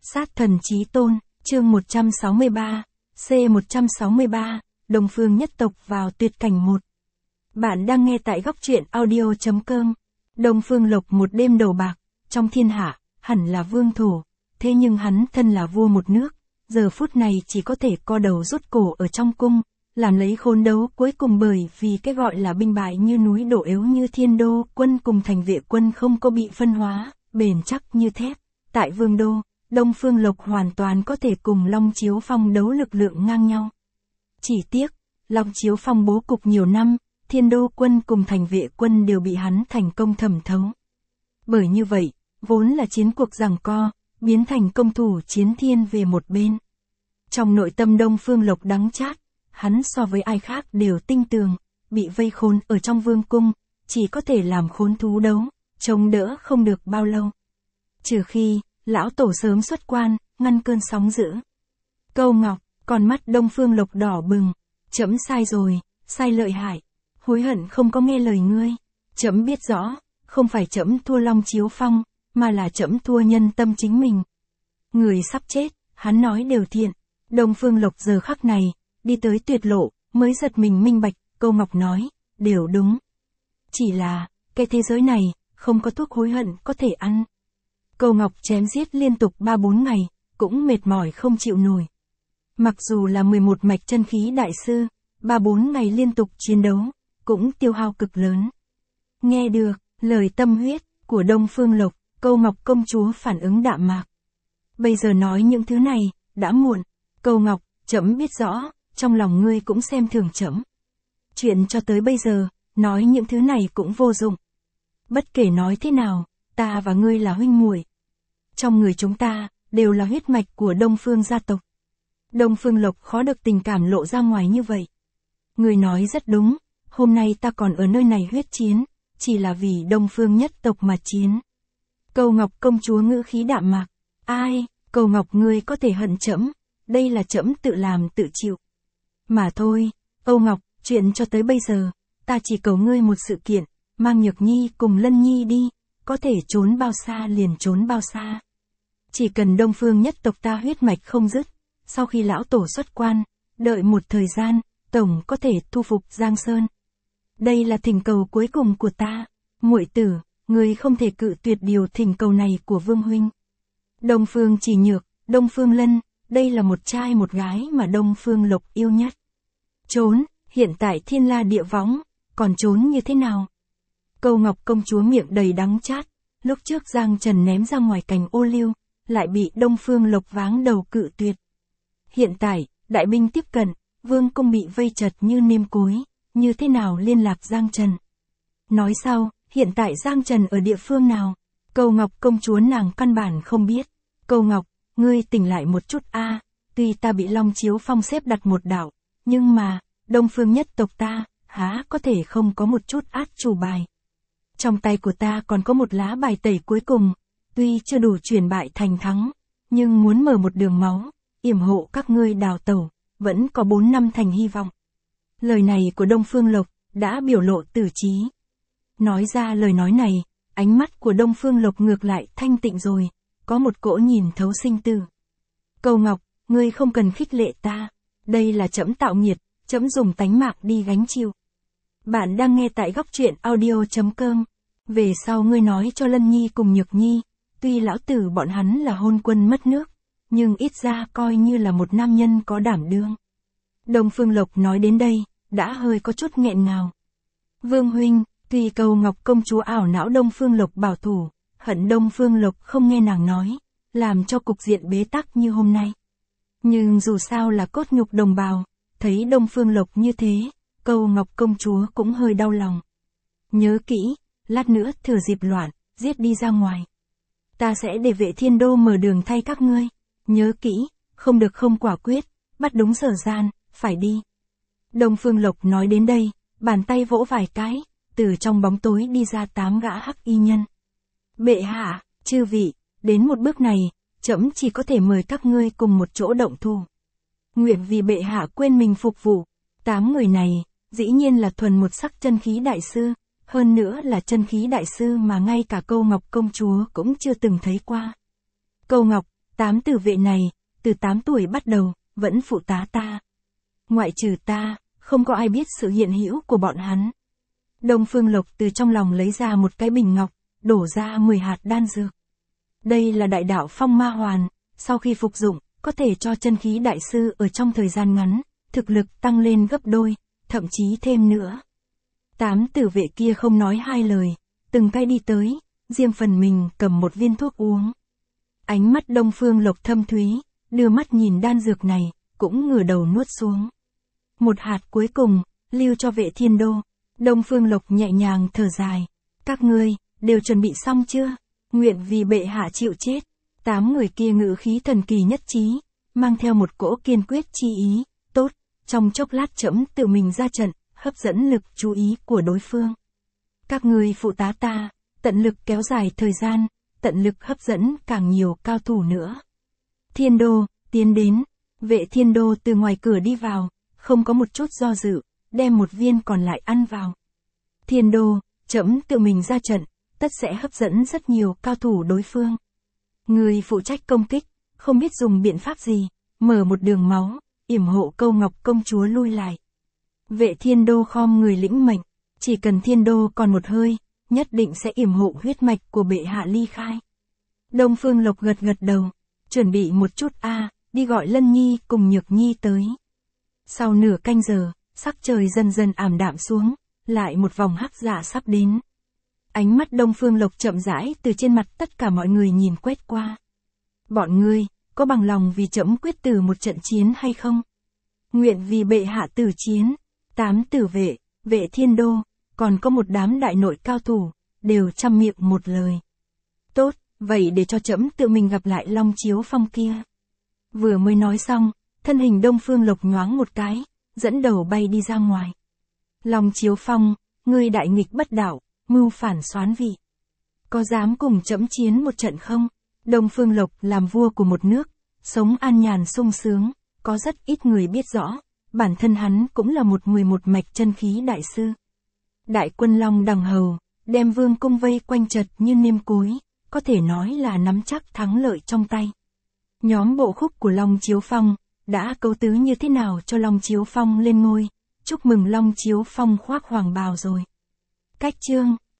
Sát thần chí tôn, chương 163, C163, Đông Phương nhất tộc vào tuyệt cảnh 1. Bạn đang nghe tại góc truyện audio.com. Đông Phương Lộc một đêm đầu bạc, trong thiên hạ, hẳn là vương thổ, thế nhưng hắn thân là vua một nước, giờ phút này chỉ có thể co đầu rút cổ ở trong cung, làm lấy khôn đấu cuối cùng bởi vì cái gọi là binh bại như núi đổ yếu như thiên đô, quân cùng thành vệ quân không có bị phân hóa, bền chắc như thép. Tại vương đô, Đông Phương Lộc hoàn toàn có thể cùng Long Chiếu Phong đấu lực lượng ngang nhau. Chỉ tiếc, Long Chiếu Phong bố cục nhiều năm, thiên đô quân cùng thành vệ quân đều bị hắn thành công thẩm thấu. Bởi như vậy, vốn là chiến cuộc giằng co, biến thành công thủ chiến thiên về một bên. Trong nội tâm Đông Phương Lộc đắng chát, hắn so với ai khác đều tinh tường, bị vây khốn ở trong vương cung, chỉ có thể làm khốn thú đấu, chống đỡ không được bao lâu. Trừ khi, lão tổ sớm xuất quan, ngăn cơn sóng dữ. Câu Ngọc, con mắt Đông Phương Lộc đỏ bừng, trẫm sai rồi, sai lợi hại, hối hận không có nghe lời ngươi. Trẫm biết rõ, không phải trẫm thua Long Chiếu Phong, mà là trẫm thua nhân tâm chính mình. Người sắp chết, hắn nói đều thiện. Đông Phương Lộc giờ khắc này, đi tới tuyệt lộ, mới giật mình minh bạch, Câu Ngọc nói, đều đúng. Chỉ là, cái thế giới này, không có thuốc hối hận có thể ăn. Câu Ngọc chém giết liên tục 3-4 ngày, cũng mệt mỏi không chịu nổi. Mặc dù là 11 mạch chân khí đại sư, 3-4 ngày liên tục chiến đấu, cũng tiêu hao cực lớn. Nghe được, lời tâm huyết, của Đông Phương Lộc, Câu Ngọc công chúa phản ứng đạm mạc. Bây giờ nói những thứ này, đã muộn. Câu Ngọc, trẫm biết rõ, trong lòng ngươi cũng xem thường trẫm. Chuyện cho tới bây giờ, nói những thứ này cũng vô dụng. Bất kể nói thế nào, ta và ngươi là huynh muội. Trong người chúng ta, đều là huyết mạch của Đông Phương gia tộc. Đông Phương Lộc khó được tình cảm lộ ra ngoài như vậy. Ngươi nói rất đúng, hôm nay ta còn ở nơi này huyết chiến, chỉ là vì Đông Phương nhất tộc mà chiến. Câu Ngọc công chúa ngữ khí đạm mạc. Ai, Câu Ngọc ngươi có thể hận trẫm, đây là trẫm tự làm tự chịu. Mà thôi, Câu Ngọc, chuyện cho tới bây giờ, ta chỉ cầu ngươi một sự kiện, mang Nhược Nhi cùng Lân Nhi đi, có thể trốn bao xa liền trốn bao xa. Chỉ cần Đông Phương nhất tộc ta huyết mạch không dứt, sau khi lão tổ xuất quan, đợi một thời gian, tổng có thể thu phục Giang Sơn. Đây là thỉnh cầu cuối cùng của ta, muội tử, ngươi không thể cự tuyệt điều thỉnh cầu này của Vương huynh. Đông Phương Chỉ Nhược, Đông Phương Lân, đây là một trai một gái mà Đông Phương Lộc yêu nhất. Trốn, hiện tại thiên la địa võng, còn trốn như thế nào? Câu Ngọc công chúa miệng đầy đắng chát, lúc trước Giang Trần ném ra ngoài cành ô liu, lại bị Đông Phương Lộc váng đầu cự tuyệt. Hiện tại, đại binh tiếp cận, vương cung bị vây chật như nêm cối, như thế nào liên lạc Giang Trần? Nói sau, hiện tại Giang Trần ở địa phương nào? Câu Ngọc công chúa nàng căn bản không biết. Câu Ngọc, ngươi tỉnh lại một chút a, tuy ta bị Long Chiếu Phong xếp đặt một đạo, nhưng mà, Đông Phương nhất tộc ta, há có thể không có một chút át chủ bài. Trong tay của ta còn có một lá bài tẩy cuối cùng, tuy chưa đủ chuyển bại thành thắng, nhưng muốn mở một đường máu, yểm hộ các ngươi đào tẩu, vẫn có 4 năm thành hy vọng. Lời này của Đông Phương Lộc, đã biểu lộ tử trí. Nói ra lời nói này, ánh mắt của Đông Phương Lộc ngược lại thanh tịnh rồi, có một cỗ nhìn thấu sinh tử. Câu Ngọc, ngươi không cần khích lệ ta, đây là trẫm tạo nghiệt, trẫm dùng tánh mạng đi gánh chịu. Bạn đang nghe tại góc truyện audio.com. Về sau ngươi nói cho Lân Nhi cùng Nhược Nhi, tuy lão tử bọn hắn là hôn quân mất nước, nhưng ít ra coi như là một nam nhân có đảm đương. Đông Phương Lộc nói đến đây, đã hơi có chút nghẹn ngào. Vương huynh, tuy Câu Ngọc công chúa ảo não Đông Phương Lộc bảo thủ, hận Đông Phương Lộc không nghe nàng nói, làm cho cục diện bế tắc như hôm nay. Nhưng dù sao là cốt nhục đồng bào, thấy Đông Phương Lộc như thế, Câu Ngọc công chúa cũng hơi đau lòng. Nhớ kỹ, lát nữa thừa dịp loạn, giết đi ra ngoài. Ta sẽ để vệ thiên đô mở đường thay các ngươi. Nhớ kỹ, không được không quả quyết, bắt đúng giờ gian, phải đi. Đông Phương Lộc nói đến đây, bàn tay vỗ vài cái, từ trong bóng tối đi ra 8 gã hắc y nhân. Bệ hạ, chư vị, đến một bước này, trẫm chỉ có thể mời các ngươi cùng một chỗ động thủ. Nguyện vì bệ hạ quên mình phục vụ. 8 người này, dĩ nhiên là thuần một sắc chân khí đại sư, hơn nữa là chân khí đại sư mà ngay cả Câu Ngọc công chúa cũng chưa từng thấy qua. Câu Ngọc, 8 tử vệ này, từ 8 tuổi bắt đầu, vẫn phụ tá ta. Ngoại trừ ta, không có ai biết sự hiện hữu của bọn hắn. Đông Phương Lộc từ trong lòng lấy ra một cái bình ngọc, đổ ra 10 hạt đan dược. Đây là đại đạo phong ma hoàn, sau khi phục dụng, có thể cho chân khí đại sư ở trong thời gian ngắn, thực lực tăng lên gấp đôi, thậm chí thêm nữa. 8 tử vệ kia không nói hai lời, từng cái đi tới, riêng phần mình cầm một viên thuốc uống. Ánh mắt Đông Phương Lộc thâm thúy, đưa mắt nhìn đan dược này, cũng ngửa đầu nuốt xuống. Một hạt cuối cùng, lưu cho Vệ Thiên Đô. Đông Phương Lộc nhẹ nhàng thở dài. Các ngươi, đều chuẩn bị xong chưa? Nguyện vì bệ hạ chịu chết. 8 người kia ngữ khí thần kỳ nhất trí, mang theo một cỗ kiên quyết chi ý. Tốt, trong chốc lát trẫm tự mình ra trận, hấp dẫn lực chú ý của đối phương. Các ngươi phụ tá ta, tận lực kéo dài thời gian, tận lực hấp dẫn càng nhiều cao thủ nữa. Thiên Đô, tiến đến. Vệ Thiên Đô từ ngoài cửa đi vào, không có một chút do dự, đem một viên còn lại ăn vào. Thiên Đô, trẫm tự mình ra trận, tất sẽ hấp dẫn rất nhiều cao thủ đối phương. Người phụ trách công kích, không biết dùng biện pháp gì, mở một đường máu, yểm hộ Câu Ngọc công chúa lui lại. Vệ Thiên Đô khom người lĩnh mệnh, chỉ cần Thiên Đô còn một hơi, nhất định sẽ yểm hộ huyết mạch của bệ hạ ly khai. Đông Phương Lộc gật gật đầu, chuẩn bị một chút đi gọi Lân Nhi cùng Nhược Nhi tới. Sau nửa canh giờ, sắc trời dần dần ảm đạm xuống, lại một vòng hắc dạ sắp đến. Ánh mắt Đông Phương Lộc chậm rãi từ trên mặt tất cả mọi người nhìn quét qua. Bọn ngươi, có bằng lòng vì trẫm quyết tử một trận chiến hay không? Nguyện vì bệ hạ tử chiến. 8 tử vệ, Vệ Thiên Đô, còn có một đám đại nội cao thủ, đều trăm miệng một lời. Tốt, vậy để cho trẫm tự mình gặp lại Long Chiếu Phong kia. Vừa mới nói xong, thân hình Đông Phương Lộc nhoáng một cái, dẫn đầu bay đi ra ngoài. Long Chiếu Phong, ngươi đại nghịch bất đạo, mưu phản soán vị. Có dám cùng trẫm chiến một trận không? Đông Phương Lộc làm vua của một nước, sống an nhàn sung sướng, có rất ít người biết rõ, bản thân hắn cũng là một người một mạch chân khí đại sư. Đại quân Long Đằng Hầu, đem vương cung vây quanh chật như nêm cối, có thể nói là nắm chắc thắng lợi trong tay. Nhóm bộ khúc của Long Chiếu Phong, đã cấu tứ như thế nào cho Long Chiếu Phong lên ngôi, chúc mừng Long Chiếu Phong khoác hoàng bào rồi. Cách chương